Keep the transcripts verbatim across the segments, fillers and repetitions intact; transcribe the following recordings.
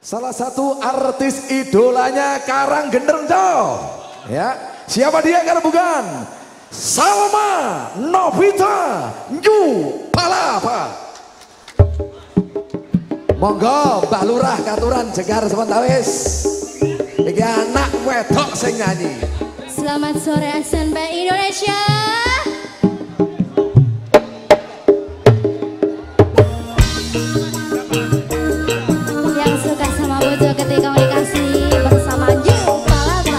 Salah satu artis idolanya Karang Genderjo. Ya, siapa dia kalau bukan Salma Novita New Palapa. Monggo Mbah Lurah katuran jegar sementawis. Iki anak wedok sing nyanyi. Selamat sore S N B Indonesia. Yang suka sama Bojo ketika mau dikasih bersama New Palapa.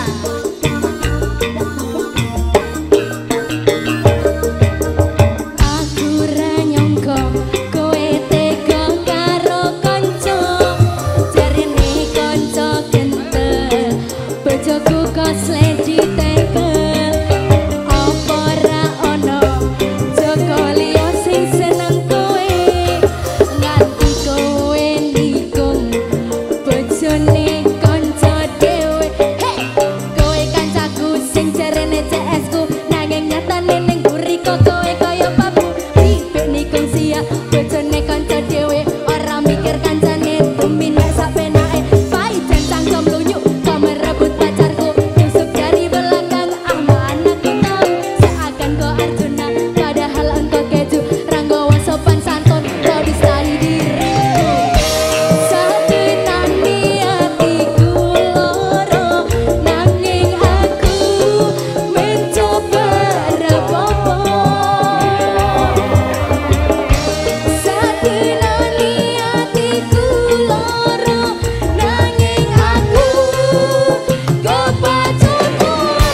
Aku ra nyangka kowe tega karo kanca, jarine kanca kentel, bojoku kos ledi tekel. Apa ra ono Joko liya sing seneng kowe, nganti kowe nikung bojone kanca dhewe. Hey, kowe kancaku sing jarene C S ku, nanging nyatane ning mburi kok kowe kaya papu. Ribet nikung sia bojone kanca dhewe, ora mikir kancane tumin mek sak penake. Paiden cangkem lunyuk kok merebut pacarku, tusuk dari belakang ah mana ku tahu. Seakan kau Arjuna padahal engkau keju, ranggawa sopan santun kau distari diriku. Satu nani hatiku loro, nanging aku mencoba rapopo. Satu nani hatiku loro, nanging aku kepacut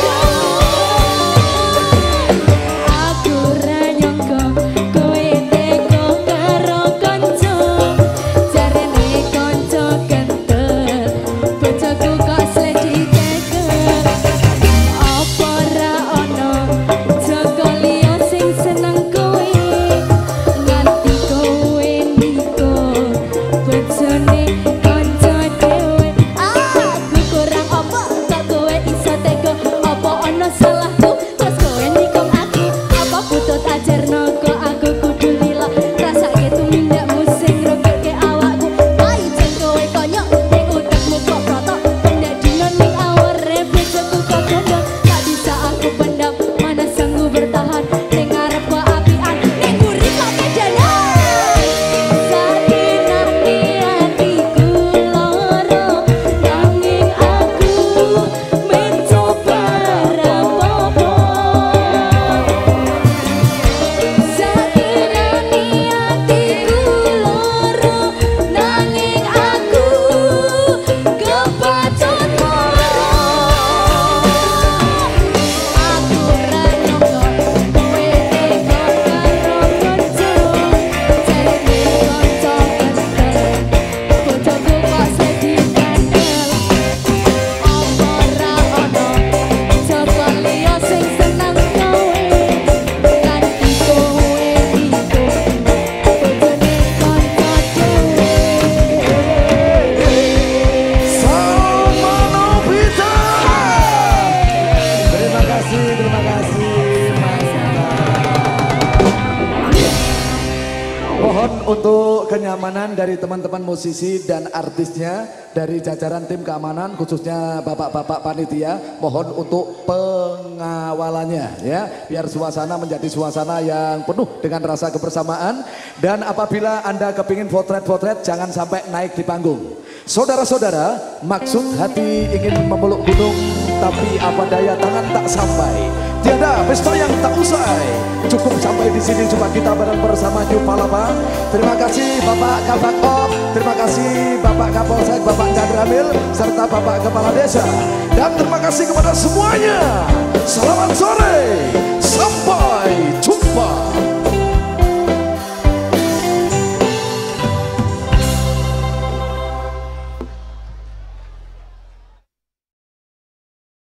aku ra nyangka kowe tega karo kanca, jarene kanca kentel, bojoku kok sledi tekel. Apa ra ono Joko liya sing seneng kowe, nganti kowe nikung bojone kanca dhewe. Aku kurang apa kok kowe iso tega, apa ono salahku terus kowe nikung aku. Apa butut ajarno kok aku kudu lila, rasake tumindakmu sing ngrugeke awakku. Paicen kowe konyol ning utekmu kok proto, pendak dino ning aware bojoku kok gondol. Tak bisa aku pendam, mana sanggup bertahan ning ngarep kok apian, ning mburi kok kedanan. Sakinani hatiku loro, nanging aku mencoba rapopo. Sakinani hatiku loro, nanging aku kepacut moro. Aku ra nyangka kowe tega karo kanca, jarene kanca kentel, bojoku kok sledi tekel. Apa ra ono Joko liya sing seneng kowe, nganti kowe nikung bojone kanca dhewe. Salma Novita. Terima kasih, terima kasih. Mohon untuk kenyamanan dari teman-teman musisi dan artisnya, dari jajaran tim keamanan khususnya bapak-bapak panitia, mohon untuk pengawalannya ya, biar suasana menjadi suasana yang penuh dengan rasa kebersamaan. Dan apabila Anda kepingin potret-potret, jangan sampai naik di panggung. Saudara-saudara, maksud hati ingin memeluk gunung, tapi apa daya tangan tak sampai. Tiada pesta yang tak usai. Cukup sampai di sini cuma kita bareng bersama New Palapa. Terima kasih Bapak Kabak Op, terima kasih Bapak Kapolsek, Bapak Cadramil, serta Bapak Kepala Desa. Dan terima kasih kepada semuanya. Selamat sore, sampai jumpa.